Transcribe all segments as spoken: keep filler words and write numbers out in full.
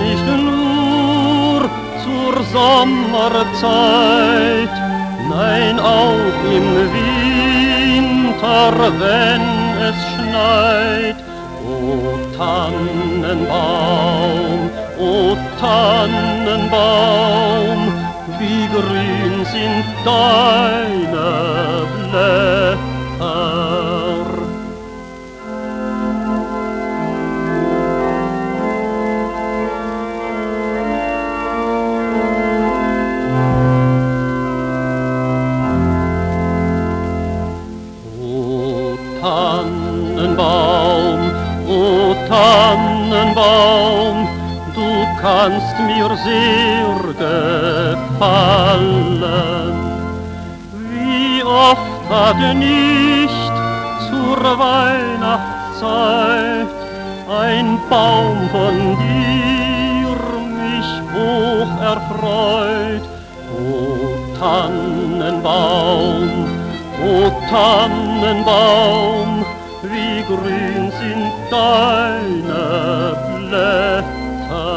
nicht nur zur Sommerzeit, nein auch im Winter, wenn es schneit. O Tannenbaum, o Tannenbaum, wie grün sind deine Blätter. Tannenbaum, o Tannenbaum, du kannst mir sehr gefallen. Wie oft hat nicht zur Weihnachtszeit ein Baum von dir mich hoch erfreut. O Tannenbaum, o Tannenbaum, wie grün sind deine Blätter.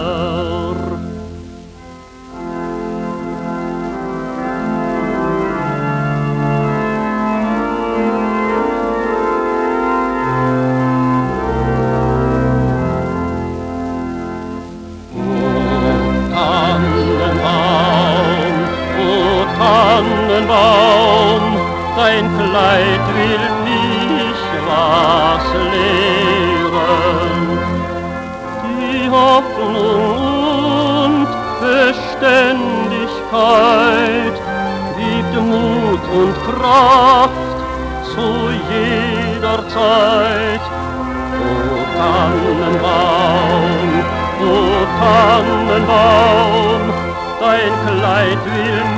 O Tannenbaum, o Tannenbaum, dein Kleid will mich was lehren. Die Hoffnung und Beständigkeit gibt Mut und Kraft zu jeder Zeit. O Tannenbaum, o Tannenbaum, dein Kleid will